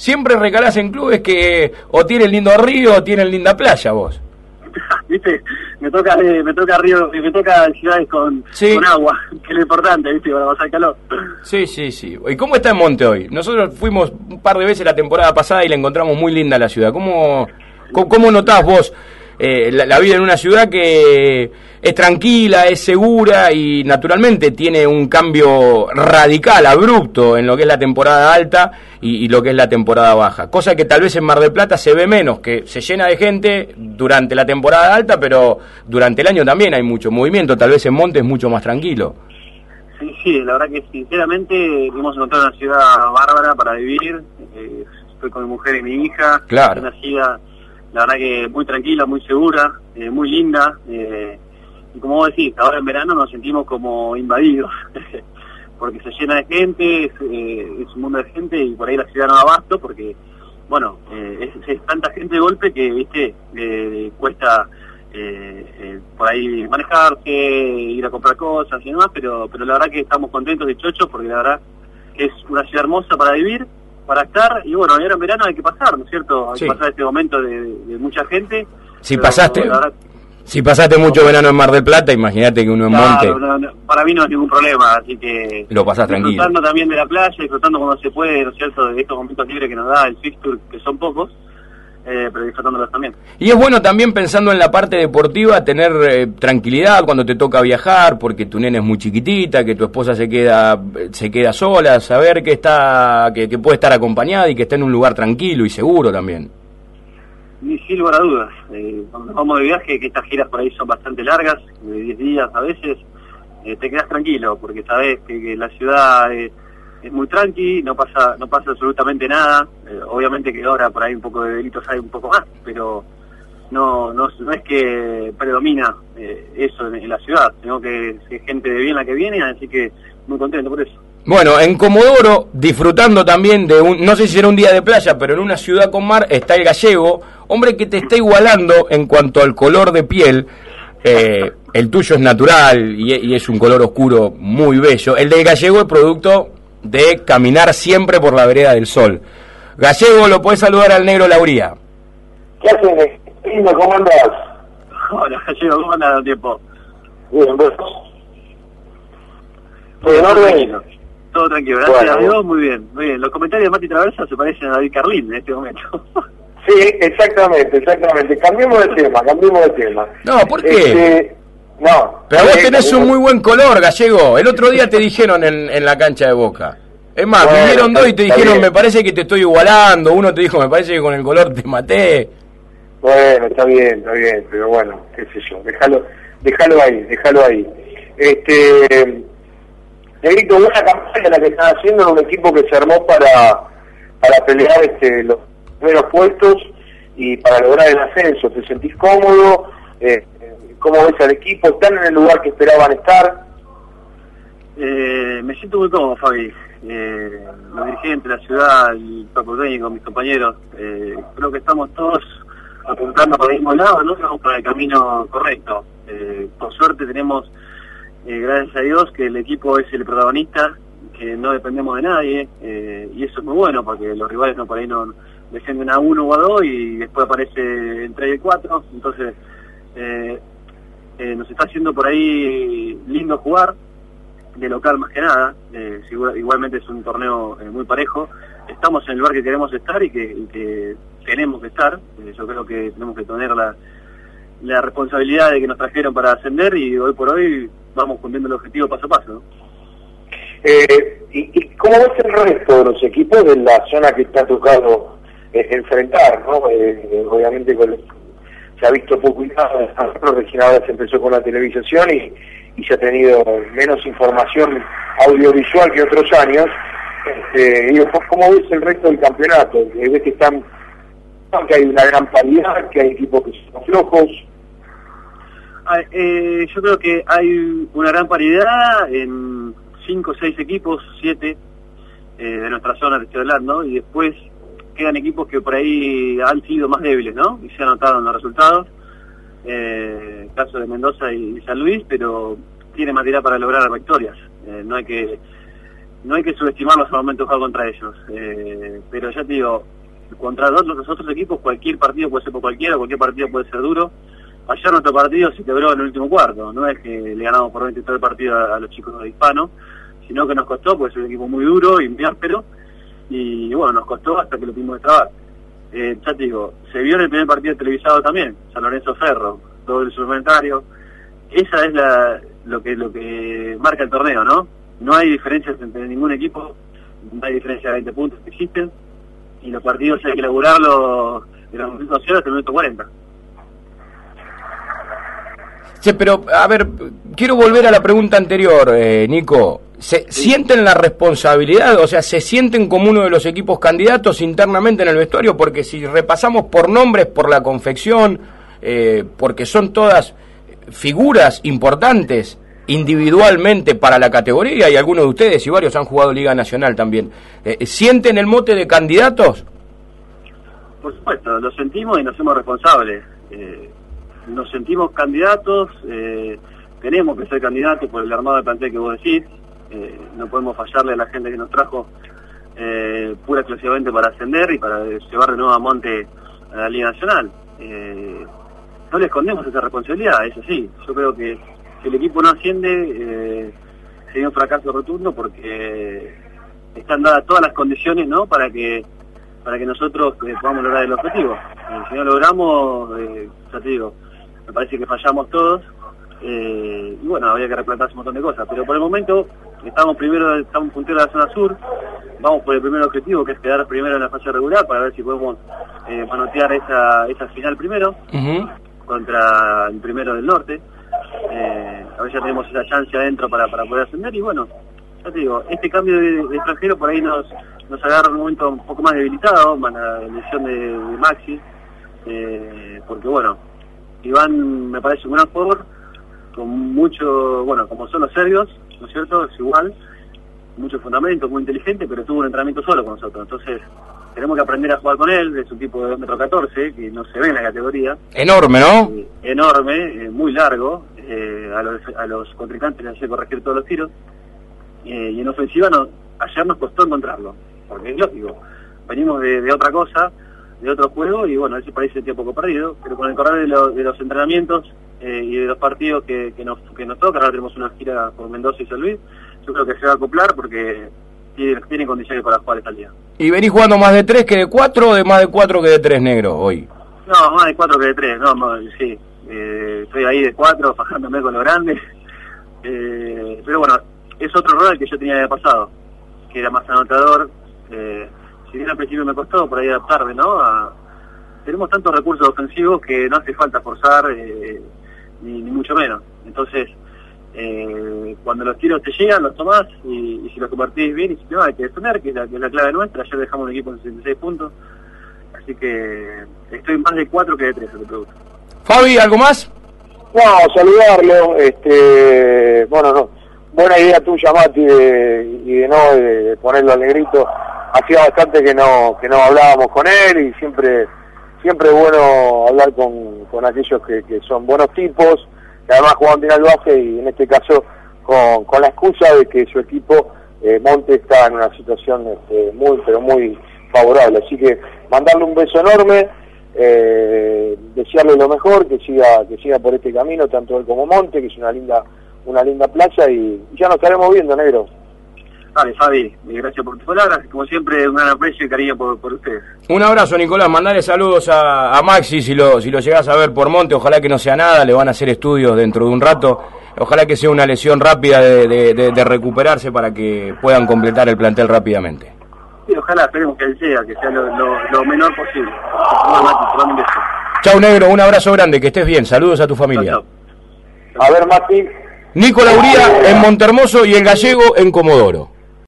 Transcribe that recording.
siempre recalás en clubes que o tienen lindo río o tienen linda playa vos. ¿Viste? Me toca río, me toca ciudades con agua, que es lo importante, ¿viste? Para pasar calor. Sí. ¿Y cómo está en Monte hoy? Nosotros fuimos un par de veces la temporada pasada y la encontramos muy linda la ciudad. ¿Cómo notás vos la vida en una ciudad que es tranquila, es segura y naturalmente tiene un cambio radical, abrupto en lo que es la temporada alta y lo que es la temporada baja? Cosa que tal vez en Mar del Plata se ve menos, que se llena de gente durante la temporada alta, pero durante el año también hay mucho movimiento. Tal vez en Monte es mucho más tranquilo. Sí, la verdad que sinceramente hemos encontrado una ciudad bárbara para vivir. Estoy con mi mujer y mi hija. Claro. Una ciudad, la verdad que muy tranquila, muy segura, muy linda. Y como vos decís, ahora en verano nos sentimos como invadidos, porque se llena de gente, es un mundo de gente y por ahí la ciudad no da abasto, porque, bueno, es tanta gente de golpe que, viste, cuesta por ahí manejarse, ir a comprar cosas y demás, pero la verdad que estamos contentos de chochos, porque la verdad que es una ciudad hermosa para vivir, para estar, y bueno, ahora en verano hay que pasar, ¿no es cierto? Hay que pasar este momento de mucha gente. Si pasaste mucho verano en Mar del Plata, imagínate que uno en Monte... No, para mí no es ningún problema, así que... Lo pasás tranquilo. Disfrutando también de la playa, disfrutando cuando se puede, ¿no es cierto?, de estos momentos libres que nos da el fixture, que son pocos, pero disfrutándolos también. Y es bueno también, pensando en la parte deportiva, tener tranquilidad cuando te toca viajar, porque tu nena es muy chiquitita, que tu esposa se queda sola, saber que puede estar acompañada y que está en un lugar tranquilo y seguro también. Ni sin lugar a dudas. Cuando vamos de viaje, que estas giras por ahí son bastante largas, de 10 días a veces, te quedas tranquilo, porque sabes que la ciudad es muy tranqui, no pasa absolutamente nada. Obviamente que ahora por ahí un poco de delitos hay un poco más, pero no es que predomina eso en la ciudad, sino que es gente de bien la que viene, así que muy contento por eso. Bueno, en Comodoro, disfrutando también de no sé si era un día de playa, pero en una ciudad con mar, está el gallego, hombre que te está igualando en cuanto al color de piel. El tuyo es natural y es un color oscuro muy bello. El del gallego es producto de caminar siempre por la vereda del sol. Gallego, lo podés saludar al negro Lauría. ¿Qué haces, lindo? ¿Cómo andás? Hola, Gallego, ¿cómo andás? Tiempo. Bien, ¿vos? Todo tranquilo, gracias a Dios, muy bien. Los comentarios de Mati Traversa se parecen a David Carlín en este momento. Sí, exactamente. Cambiemos de tema. No, ¿por qué? No. Pero vos tenés un muy buen color, Gallego. El otro día te dijeron en la cancha de Boca. Es más, vinieron dos y te dijeron, bien, me parece que te estoy igualando. Uno te dijo, me parece que con el color te maté. Bueno, está bien, pero bueno, qué sé yo. Déjalo ahí. Negrito, buena campaña la que están haciendo en un equipo que se armó para pelear los primeros puestos y para lograr el ascenso. ¿Te sentís cómodo? ¿Cómo ves al equipo? ¿Están en el lugar que esperaban estar? Me siento muy cómodo, Fabi. Los dirigentes, la ciudad, el cuerpo técnico, mis compañeros, creo que estamos todos apuntando por el mismo lado, ¿no? Estamos por el camino correcto. Por suerte tenemos, gracias a Dios, que el equipo es el protagonista, que no dependemos de nadie, y eso es muy bueno, porque los rivales por ahí no descienden a 1 o a 2 y después aparece el 3 y el 4, entonces nos está haciendo por ahí lindo jugar, de local más que nada. Igualmente es un torneo muy parejo, estamos en el lugar que queremos estar y que tenemos que estar. Yo creo que tenemos que tener la responsabilidad de que nos trajeron para ascender y hoy por hoy vamos cumpliendo el objetivo paso a paso, ¿no? ¿Y cómo ves el resto de los equipos de la zona que está tocado enfrentar, ¿no? Obviamente se ha visto poco y nada, recién ahora se empezó con la televisación y se ha tenido menos información audiovisual que otros años. ¿Cómo ves el resto del campeonato? ¿Ves que hay una gran paridad, que hay equipos que son flojos? Yo creo que hay una gran paridad en 5 o 6 equipos, 7 de nuestra zona, te estoy hablando, y después quedan equipos que por ahí han sido más débiles, ¿no? Y se han notado en los resultados, caso de Mendoza y San Luis, pero tiene material para lograr victorias. No hay que subestimarlos al momento de jugar contra ellos. Pero ya te digo, contra los otros equipos cualquier partido puede ser por cualquiera, cualquier partido puede ser duro. Ayer nuestro partido se quebró en el último cuarto, no es que le ganamos por 20 todo el partido a los chicos de Hispano, sino que nos costó, porque es un equipo muy duro y muy áspero, y bueno, nos costó hasta que lo pudimos destrabar. Ya te digo, se vio en el primer partido televisado también, San Lorenzo Ferro, todo el suplementario. Esa es lo que marca el torneo, ¿no? No hay diferencias entre ningún equipo, no hay diferencia de 20 puntos que existen, y los partidos hay que elaborarlos de los minutos 0 hasta el minuto 40. Sí, pero, a ver, quiero volver a la pregunta anterior, Nico. ¿Sienten la responsabilidad? O sea, ¿se sienten como uno de los equipos candidatos internamente en el vestuario? Porque si repasamos por nombres, por la confección, porque son todas figuras importantes individualmente para la categoría, y algunos de ustedes y varios han jugado Liga Nacional también. ¿Sienten el mote de candidatos? Por supuesto, lo sentimos y nos hacemos responsables. Nos sentimos candidatos, tenemos que ser candidatos por el armado de plantel que vos decís. No podemos fallarle a la gente que nos trajo pura exclusivamente para ascender y para llevar de nuevo a Monte a la Liga Nacional. No le escondemos esa responsabilidad, es así. Yo creo que si el equipo no asciende sería un fracaso rotundo, porque están dadas todas las condiciones, ¿no?, para que nosotros podamos lograr el objetivo. Si no logramos, ya te digo, me parece que fallamos todos, y bueno, habría que replantearse un montón de cosas, pero por el momento estamos punteros de la zona sur, vamos por el primer objetivo, que es quedar primero en la fase regular, para ver si podemos manotear esa final primero, contra el primero del norte. A ver si ya tenemos esa chance adentro para poder ascender, y bueno, ya te digo, este cambio de extranjero por ahí nos agarra en un momento un poco más debilitado, más la elección de Maxi, porque bueno, Iván me parece un gran jugador, con mucho, bueno, como son los serbios, ¿no es cierto?, es igual, mucho fundamento, muy inteligente, pero tuvo un entrenamiento solo con nosotros, entonces tenemos que aprender a jugar con él. Es un tipo de 1,14 m, que no se ve en la categoría. Enorme, ¿no? Enorme, muy largo, a los contrincantes les hace corregir todos los tiros, y en ofensiva ayer nos costó encontrarlo, porque es lógico, venimos de otra cosa, de otro juego, y bueno, ese país se tiene poco perdido, pero con el correr de los entrenamientos y de los partidos que nos toca, ahora tenemos una gira por Mendoza y San Luis, yo creo que se va a acoplar porque tiene condiciones para jugar esta liga. ¿Y venís jugando más de 3 que de 4 o de más de 4 que de 3, negro, hoy? No, más de 4 que de 3, no, sí, estoy ahí de 4, fajándome con lo grande, pero bueno, es otro rol que yo tenía de pasado, que era más anotador. Si bien al principio me costó por ahí adaptarme, ¿no? Tenemos tantos recursos ofensivos que no hace falta forzar, ni mucho menos. Entonces, cuando los tiros te llegan, los tomás, y si los convertís bien, y si no, hay que defender, que es la clave nuestra. Ayer dejamos un equipo en 66 puntos, así que estoy más de 4 que de 3 en el producto. Fabi, ¿algo más? No, saludarlo, bueno, no, buena idea tuya, Mati, de ponerlo al negrito. Hacía bastante que no hablábamos con él, y siempre es bueno hablar con aquellos que son buenos tipos, que además juegan bien al base, y en este caso con la excusa de que su equipo, Monte, está en una situación muy, pero muy favorable. Así que mandarle un beso enorme, desearle lo mejor, que siga por este camino, tanto él como Monte, que es una linda playa, y ya nos estaremos viendo, negro. Vale, Fabi, gracias por tus palabras, como siempre, un gran aprecio y cariño por ustedes. Un abrazo, Nicolás, mandale saludos a Maxi, si lo llegás a ver por Monte, ojalá que no sea nada, le van a hacer estudios dentro de un rato, ojalá que sea una lesión rápida de recuperarse para que puedan completar el plantel rápidamente. Sí, ojalá, esperemos que sea lo menor posible. Chau, negro, un abrazo grande, que estés bien, saludos a tu familia. Chau. A ver, Mati. Nico Lauría en Montermoso y el Gallego en Comodoro.